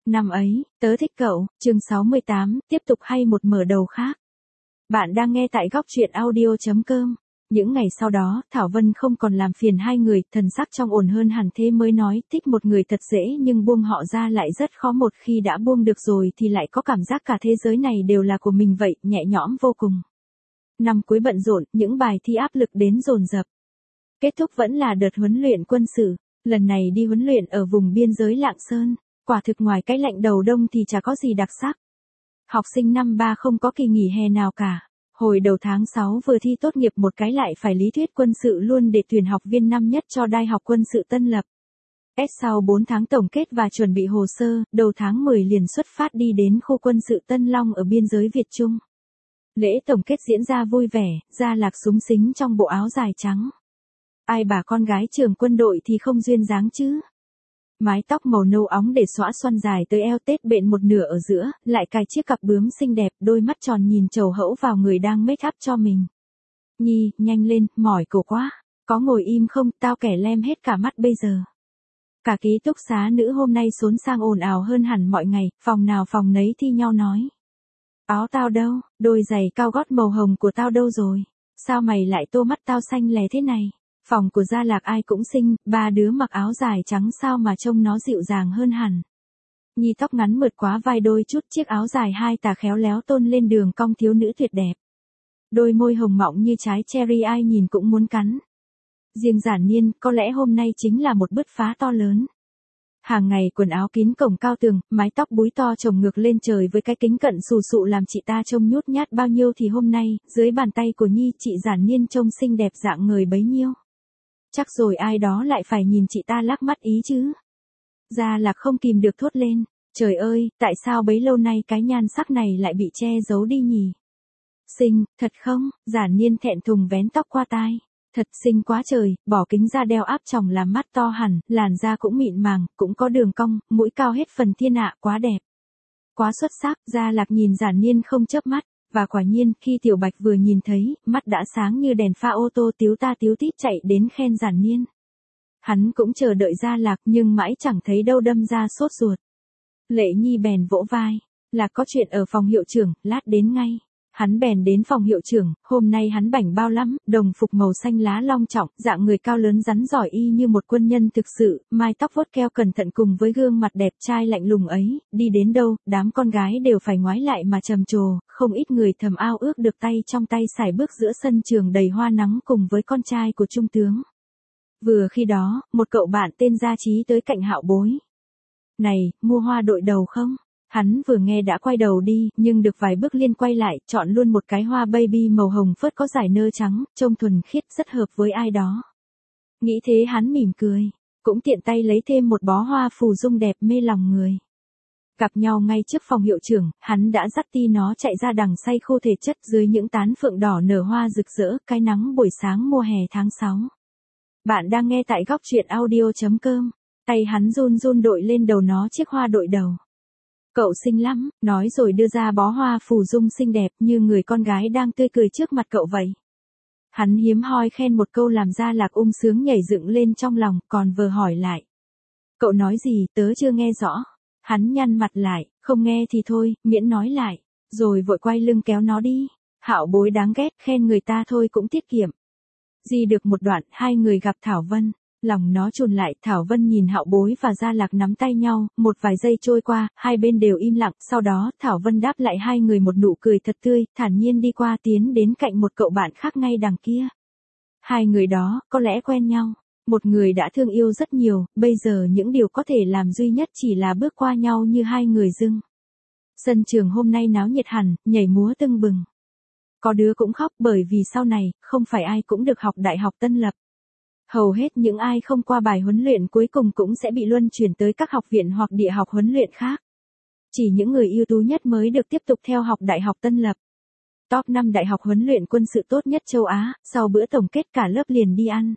Năm ấy, tớ thích cậu, chương 68, tiếp tục hay một mở đầu khác. Bạn đang nghe tại góc truyện audio.com. Những ngày sau đó, Thảo Vân không còn làm phiền hai người, thần sắc trong ổn hơn hẳn thế mới nói, thích một người thật dễ nhưng buông họ ra lại rất khó, một khi đã buông được rồi thì lại có cảm giác cả thế giới này đều là của mình vậy, nhẹ nhõm vô cùng. Năm cuối bận rộn, những bài thi áp lực đến dồn dập. Kết thúc vẫn là đợt huấn luyện quân sự, lần này đi huấn luyện ở vùng biên giới Lạng Sơn. Quả thực ngoài cái lạnh đầu đông thì chả có gì đặc sắc. Học sinh năm 3 không có kỳ nghỉ hè nào cả. Hồi đầu tháng 6 vừa thi tốt nghiệp một cái lại phải lý thuyết quân sự luôn để tuyển học viên năm nhất cho Đại học Quân sự Tân Lập. Sau 4 tháng tổng kết và chuẩn bị hồ sơ, đầu tháng 10 liền xuất phát đi đến khu quân sự Tân Long ở biên giới Việt Trung. Lễ tổng kết diễn ra vui vẻ, Gia Lạc xúng xính trong bộ áo dài trắng. Ai bà con gái trường quân đội thì không duyên dáng chứ. Mái tóc màu nâu óng để xõa xoăn dài tới eo tết bện một nửa ở giữa, lại cài chiếc cặp bướm xinh đẹp, đôi mắt tròn nhìn trầu hẫu vào người đang make up cho mình. Nhi, nhanh lên, mỏi cổ quá. Có ngồi im không, tao kẻ lem hết cả mắt bây giờ. Cả ký túc xá nữ hôm nay xốn sang ồn ào hơn hẳn mọi ngày, phòng nào phòng nấy thi nhau nói. Áo tao đâu, đôi giày cao gót màu hồng của tao đâu rồi? Sao mày lại tô mắt tao xanh lè thế này? Phòng của Gia Lạc ai cũng xinh, ba đứa mặc áo dài trắng sao mà trông nó dịu dàng hơn hẳn. Nhi tóc ngắn mượt quá vai đôi chút, chiếc áo dài hai tà khéo léo tôn lên đường cong thiếu nữ tuyệt đẹp. Đôi môi hồng mọng như trái cherry ai nhìn cũng muốn cắn. Riêng Giản Niên, có lẽ hôm nay chính là một bứt phá to lớn. Hàng ngày quần áo kín cổng cao tường, mái tóc búi to chồng ngược lên trời với cái kính cận xù xụ làm chị ta trông nhút nhát bao nhiêu thì hôm nay, dưới bàn tay của Nhi chị Giản Niên trông xinh đẹp dạng người bấy nhiêu. Chắc rồi ai đó lại phải nhìn chị ta lắc mắt ý chứ. Gia Lạc không kìm được thốt lên, trời ơi, tại sao bấy lâu nay cái nhan sắc này lại bị che giấu đi nhỉ? Xinh, thật không? Giản Niên thẹn thùng vén tóc qua tai. Thật xinh quá trời, bỏ kính ra đeo áp tròng làm mắt to hẳn, làn da cũng mịn màng, cũng có đường cong, mũi cao hết phần thiên ạ, quá đẹp. Quá xuất sắc, Gia Lạc nhìn Giản Niên không chớp mắt. Và quả nhiên, khi Tiểu Bạch vừa nhìn thấy, mắt đã sáng như đèn pha ô tô tíu ta tíu tít chạy đến khen Giản Niên. Hắn cũng chờ đợi Gia Lạc nhưng mãi chẳng thấy đâu, đâm ra sốt ruột. Lệ Nhi bèn vỗ vai. Lạc có chuyện ở phòng hiệu trưởng, lát đến ngay. Hắn bèn đến phòng hiệu trưởng, hôm nay hắn bảnh bao lắm, đồng phục màu xanh lá long trọng, dạng người cao lớn rắn giỏi y như một quân nhân thực sự, mái tóc vuốt keo cẩn thận cùng với gương mặt đẹp trai lạnh lùng ấy, đi đến đâu, đám con gái đều phải ngoái lại mà trầm trồ, không ít người thầm ao ước được tay trong tay sải bước giữa sân trường đầy hoa nắng cùng với con trai của trung tướng. Vừa khi đó, một cậu bạn tên Gia Trí tới cạnh Hạo Bối. Này, mua hoa đội đầu không? Hắn vừa nghe đã quay đầu đi, nhưng được vài bước liên quay lại, chọn luôn một cái hoa baby màu hồng phớt có dải nơ trắng, trông thuần khiết rất hợp với ai đó. Nghĩ thế hắn mỉm cười, cũng tiện tay lấy thêm một bó hoa phù dung đẹp mê lòng người. Gặp nhau ngay trước phòng hiệu trưởng, hắn đã dắt ti nó chạy ra đằng say khô thể chất dưới những tán phượng đỏ nở hoa rực rỡ, cái nắng buổi sáng mùa hè tháng 6. Bạn đang nghe tại góc truyện audio.com, tay hắn run run đội lên đầu nó chiếc hoa đội đầu. Cậu xinh lắm, nói rồi đưa ra bó hoa phù dung xinh đẹp như người con gái đang tươi cười trước mặt cậu vậy. Hắn hiếm hoi khen một câu làm Gia Lạc sướng nhảy dựng lên trong lòng, còn vừa hỏi lại. Cậu nói gì, tớ chưa nghe rõ. Hắn nhăn mặt lại, không nghe thì thôi, miễn nói lại, rồi vội quay lưng kéo nó đi. Hạo Bối đáng ghét, khen người ta thôi cũng tiết kiệm. Di được một đoạn, hai người gặp Thảo Vân. Lòng nó chùn lại, Thảo Vân nhìn Hạo Bối và Gia Lạc nắm tay nhau, một vài giây trôi qua, hai bên đều im lặng, sau đó Thảo Vân đáp lại hai người một nụ cười thật tươi, thản nhiên đi qua tiến đến cạnh một cậu bạn khác ngay đằng kia. Hai người đó, có lẽ quen nhau, một người đã thương yêu rất nhiều, bây giờ những điều có thể làm duy nhất chỉ là bước qua nhau như hai người dưng. Sân trường hôm nay náo nhiệt hẳn, nhảy múa tưng bừng. Có đứa cũng khóc bởi vì sau này, không phải ai cũng được học Đại học Tân Lập. Hầu hết những ai không qua bài huấn luyện cuối cùng cũng sẽ bị luân chuyển tới các học viện hoặc địa học huấn luyện khác. Chỉ những người ưu tú nhất mới được tiếp tục theo học Đại học Tân Lập. Top 5 đại học huấn luyện quân sự tốt nhất châu Á, sau bữa tổng kết cả lớp liền đi ăn.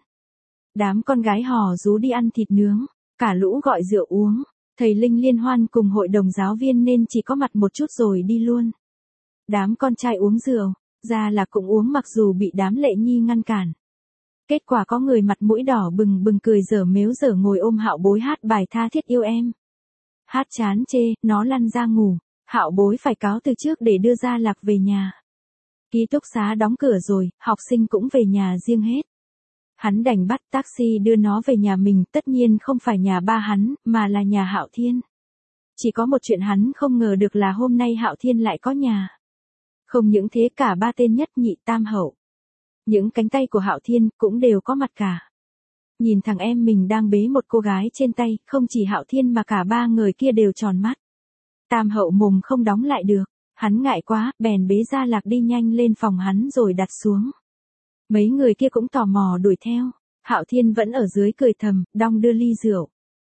Đám con gái hò rú đi ăn thịt nướng, cả lũ gọi rượu uống. Thầy Linh liên hoan cùng hội đồng giáo viên nên chỉ có mặt một chút rồi đi luôn. Đám con trai uống rượu, Gia Lạc cũng uống mặc dù bị đám Lệ Nhi ngăn cản. Kết quả có người mặt mũi đỏ bừng bừng cười dở mếu dở ngồi ôm Hạo Bối hát bài tha thiết yêu em. Hát chán chê, nó lăn ra ngủ. Hạo Bối phải cáo từ trước để đưa Gia Lạc về nhà. Ký túc xá đóng cửa rồi, học sinh cũng về nhà riêng hết. Hắn đành bắt taxi đưa nó về nhà mình, tất nhiên không phải nhà ba hắn, mà là nhà Hạo Thiên. Chỉ có một chuyện hắn không ngờ được là hôm nay Hạo Thiên lại có nhà. Không những thế, cả ba tên nhất nhị tam hậu. Những cánh tay của Hạo Thiên cũng đều có mặt cả. Nhìn thằng em mình đang bế một cô gái trên tay, không chỉ Hạo Thiên mà cả ba người kia đều tròn mắt. Tam hậu mồm không đóng lại được, hắn ngại quá, bèn bế Gia Lạc đi nhanh lên phòng hắn rồi đặt xuống. Mấy người kia cũng tò mò đuổi theo, Hạo Thiên vẫn ở dưới cười thầm, đong đưa ly rượu.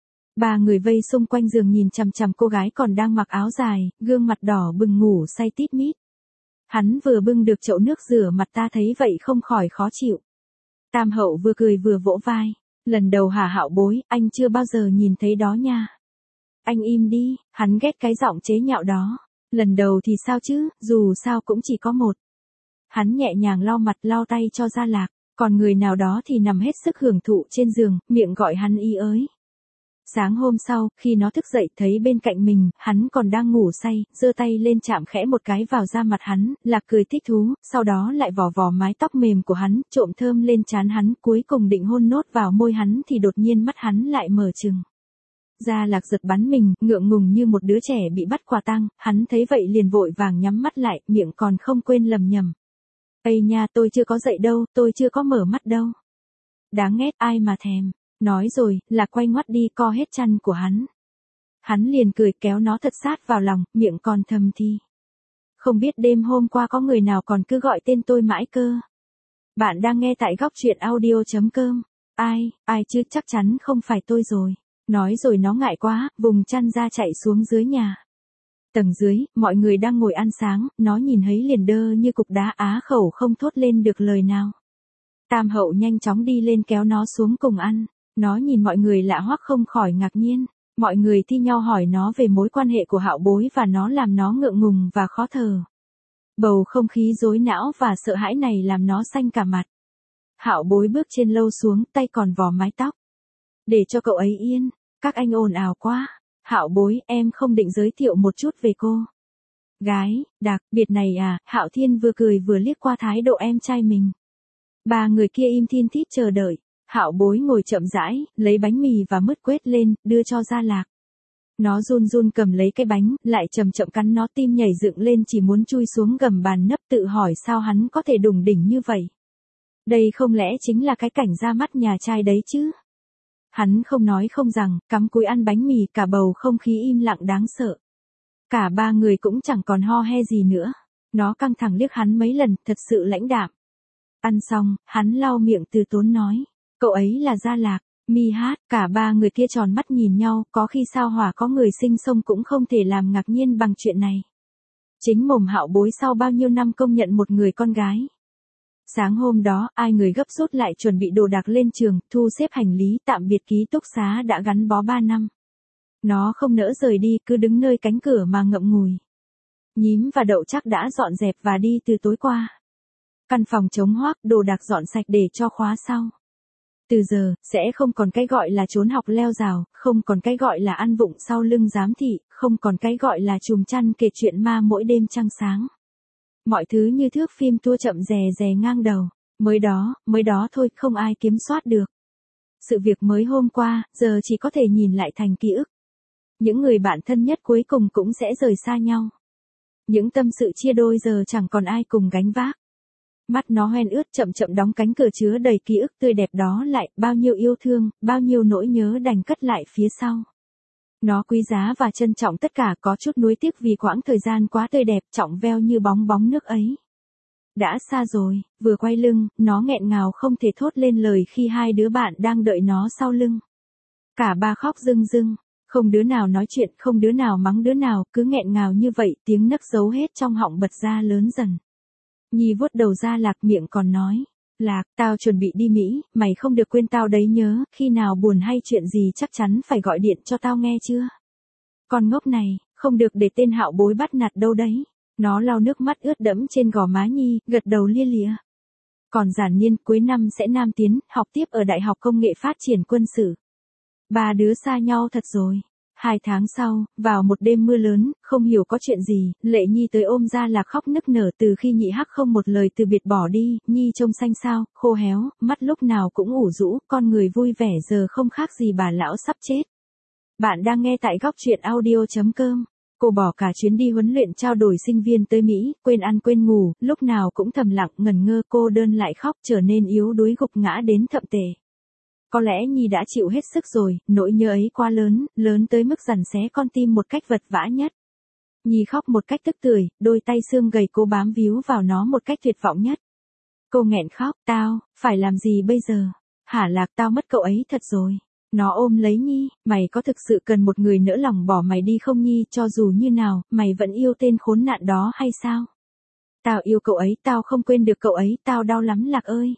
Ba người vây xung quanh giường nhìn chằm chằm cô gái còn đang mặc áo dài, gương mặt đỏ bừng ngủ say tít mít. Hắn vừa bưng được chậu nước rửa mặt, ta thấy vậy không khỏi khó chịu. Tam hậu vừa cười vừa vỗ vai, lần đầu hả Hạo Bối, anh chưa bao giờ nhìn thấy đó nha. Anh im đi, hắn ghét cái giọng chế nhạo đó. Lần đầu thì sao chứ, dù sao cũng chỉ có một. Hắn nhẹ nhàng lau mặt lau tay cho Gia Lạc, còn người nào đó thì nằm hết sức hưởng thụ trên giường, miệng gọi hắn y ới. Sáng hôm sau, khi nó thức dậy thấy bên cạnh mình, hắn còn đang ngủ say, giơ tay lên chạm khẽ một cái vào da mặt hắn, Lạc cười thích thú, sau đó lại vò vò mái tóc mềm của hắn, trộm thơm lên trán hắn, cuối cùng định hôn nốt vào môi hắn thì đột nhiên mắt hắn lại mở trừng. Gia Lạc giật bắn mình, ngượng ngùng như một đứa trẻ bị bắt quả tang, hắn thấy vậy liền vội vàng nhắm mắt lại, miệng còn không quên lầm nhầm. Ây nha, tôi chưa có dậy đâu, tôi chưa có mở mắt đâu. Đáng ghét, ai mà thèm. Nói rồi, Lạc quay ngoắt đi co hết chăn của hắn. Hắn liền cười kéo nó thật sát vào lòng, miệng còn thầm thì. Không biết đêm hôm qua có người nào còn cứ gọi tên tôi mãi cơ. Bạn đang nghe tại góc truyện audio.com. Ai chứ, chắc chắn không phải tôi rồi. Nói rồi nó ngại quá, vùng chăn ra chạy xuống dưới nhà. Tầng dưới, mọi người đang ngồi ăn sáng, nó nhìn thấy liền đơ như cục đá, á khẩu không thốt lên được lời nào. Tam hậu nhanh chóng đi lên kéo nó xuống cùng ăn. Nó nhìn mọi người lạ hoắc không khỏi ngạc nhiên. Mọi người thi nhau hỏi nó về mối quan hệ của Hạo Bối và nó làm nó ngượng ngùng và khó thở. Bầu không khí rối não và sợ hãi này làm nó xanh cả mặt. Hạo Bối bước trên lâu xuống, tay còn vò mái tóc. Để cho cậu ấy yên, các anh ồn ào quá. Hạo Bối, em không định giới thiệu một chút về cô gái đặc biệt này à? Hạo Thiên vừa cười vừa liếc qua thái độ em trai mình. Ba người kia im thin thít chờ đợi. Hạo Bối ngồi chậm rãi, lấy bánh mì và mứt quết lên, đưa cho Gia Lạc. Nó run run cầm lấy cái bánh, lại chậm chậm cắn nó, tim nhảy dựng lên chỉ muốn chui xuống gầm bàn nấp, tự hỏi sao hắn có thể đủng đỉnh như vậy. Đây không lẽ chính là cái cảnh ra mắt nhà trai đấy chứ? Hắn không nói không rằng, cắm cúi ăn bánh mì, cả bầu không khí im lặng đáng sợ. Cả ba người cũng chẳng còn ho he gì nữa. Nó căng thẳng liếc hắn mấy lần, thật sự lãnh đạm. Ăn xong, hắn lau miệng từ tốn nói. Cậu ấy là Gia Lạc, mi hát, cả ba người kia tròn mắt nhìn nhau, có khi sao hỏa có người sinh sông cũng không thể làm ngạc nhiên bằng chuyện này. Chính mồm Hạo Bối sau bao nhiêu năm công nhận một người con gái. Sáng hôm đó, ai người gấp rút lại chuẩn bị đồ đạc lên trường, thu xếp hành lý, tạm biệt ký túc xá đã gắn bó 3 năm. Nó không nỡ rời đi, cứ đứng nơi cánh cửa mà ngậm ngùi. Nhím và Đậu chắc đã dọn dẹp và đi từ tối qua. Căn phòng trống hoác, đồ đạc dọn sạch để cho khóa sau. Từ giờ, sẽ không còn cái gọi là trốn học leo rào, không còn cái gọi là ăn vụng sau lưng giám thị, không còn cái gọi là chùm chăn kể chuyện ma mỗi đêm trăng sáng. Mọi thứ như thước phim tua chậm rè rè ngang đầu, mới đó thôi, không ai kiểm soát được. Sự việc mới hôm qua, giờ chỉ có thể nhìn lại thành ký ức. Những người bạn thân nhất cuối cùng cũng sẽ rời xa nhau. Những tâm sự chia đôi giờ chẳng còn ai cùng gánh vác. Mắt nó hoen ướt chậm chậm đóng cánh cửa chứa đầy ký ức tươi đẹp đó lại, bao nhiêu yêu thương, bao nhiêu nỗi nhớ đành cất lại phía sau. Nó quý giá và trân trọng tất cả, có chút nuối tiếc vì quãng thời gian quá tươi đẹp, trọng veo như bóng bóng nước ấy. Đã xa rồi, vừa quay lưng, nó nghẹn ngào không thể thốt lên lời khi hai đứa bạn đang đợi nó sau lưng. Cả ba khóc rưng rưng, không đứa nào nói chuyện, không đứa nào mắng đứa nào, cứ nghẹn ngào như vậy, tiếng nấc giấu hết trong họng bật ra lớn dần. Nhi vuốt đầu Gia Lạc, miệng còn nói. Lạc, tao chuẩn bị đi Mỹ, mày không được quên tao đấy nhớ, khi nào buồn hay chuyện gì chắc chắn phải gọi điện cho tao nghe chưa? Con ngốc này, không được để tên Hạo Bối bắt nạt đâu đấy. Nó lau nước mắt ướt đẫm trên gò má Nhi, gật đầu lia lịa. Còn Giản Nhiên, cuối năm sẽ nam tiến, học tiếp ở Đại học Công nghệ Phát triển Quân sự. Ba đứa xa nhau thật rồi. 2 tháng sau, vào một đêm mưa lớn, không hiểu có chuyện gì, Lệ Nhi tới ôm Gia Lạc khóc nức nở. Từ khi Nhị Hắc không một lời từ biệt bỏ đi, Nhi trông xanh xao, khô héo, mắt lúc nào cũng ủ rũ, con người vui vẻ giờ không khác gì bà lão sắp chết. Bạn đang nghe tại góc truyện audio.com. Cô bỏ cả chuyến đi huấn luyện trao đổi sinh viên tới Mỹ, quên ăn quên ngủ, lúc nào cũng thầm lặng ngẩn ngơ, cô đơn lại khóc, trở nên yếu đuối gục ngã đến thậm tệ. Có lẽ Nhi đã chịu hết sức rồi, nỗi nhớ ấy quá lớn, lớn tới mức giằn xé con tim một cách vật vã nhất. Nhi khóc một cách tức tưởi, đôi tay xương gầy cô bám víu vào nó một cách tuyệt vọng nhất. Cô nghẹn khóc, tao, phải làm gì bây giờ? Hả Lạc, tao mất cậu ấy thật rồi. Nó ôm lấy Nhi, mày có thực sự cần một người nỡ lòng bỏ mày đi không Nhi, cho dù như nào, mày vẫn yêu tên khốn nạn đó hay sao? Tao yêu cậu ấy, tao không quên được cậu ấy, tao đau lắm Lạc ơi.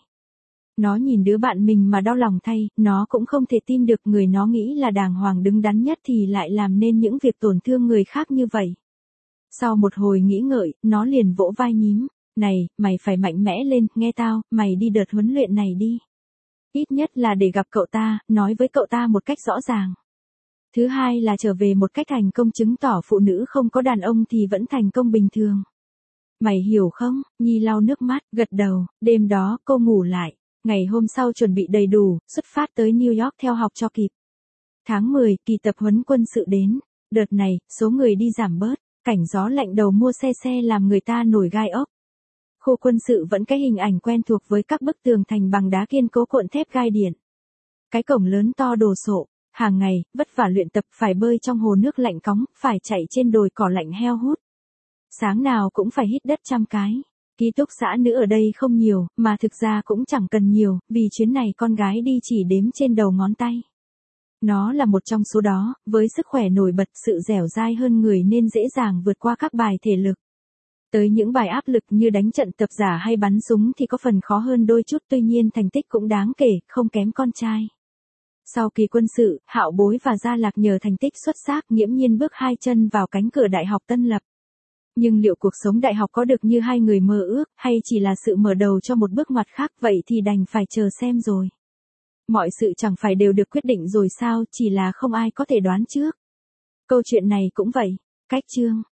Nó nhìn đứa bạn mình mà đau lòng thay, nó cũng không thể tin được người nó nghĩ là đàng hoàng đứng đắn nhất thì lại làm nên những việc tổn thương người khác như vậy. Sau một hồi nghĩ ngợi, nó liền vỗ vai nhím, này, mày phải mạnh mẽ lên, nghe tao, mày đi đợt huấn luyện này đi. Ít nhất là để gặp cậu ta, nói với cậu ta một cách rõ ràng. Thứ hai là trở về một cách thành công chứng tỏ phụ nữ không có đàn ông thì vẫn thành công bình thường. Mày hiểu không? Nhi lau nước mắt, gật đầu, đêm đó cô ngủ lại. Ngày hôm sau chuẩn bị đầy đủ, xuất phát tới New York theo học cho kịp. Tháng 10, kỳ tập huấn quân sự đến. Đợt này, số người đi giảm bớt, cảnh gió lạnh đầu mua xe làm người ta nổi gai ốc. Khu quân sự vẫn cái hình ảnh quen thuộc với các bức tường thành bằng đá kiên cố cuộn thép gai điện. Cái cổng lớn to đồ sộ, hàng ngày, vất vả luyện tập phải bơi trong hồ nước lạnh cóng, phải chạy trên đồi cỏ lạnh heo hút. Sáng nào cũng phải hít đất 100 cái. Ký túc xá nữ ở đây không nhiều, mà thực ra cũng chẳng cần nhiều, vì chuyến này con gái đi chỉ đếm trên đầu ngón tay. Nó là một trong số đó, với sức khỏe nổi bật, sự dẻo dai hơn người nên dễ dàng vượt qua các bài thể lực. Tới những bài áp lực như đánh trận tập giả hay bắn súng thì có phần khó hơn đôi chút, tuy nhiên thành tích cũng đáng kể, không kém con trai. Sau kỳ quân sự, Hạo Bối và Gia Lạc nhờ thành tích xuất sắc nghiễm nhiên bước 2 chân vào cánh cửa Đại học Tân Lập. Nhưng liệu cuộc sống đại học có được như hai người mơ ước, hay chỉ là sự mở đầu cho một bước ngoặt khác, vậy thì đành phải chờ xem rồi. Mọi sự chẳng phải đều được quyết định rồi sao, chỉ là không ai có thể đoán trước. Câu chuyện này cũng vậy. Cách chương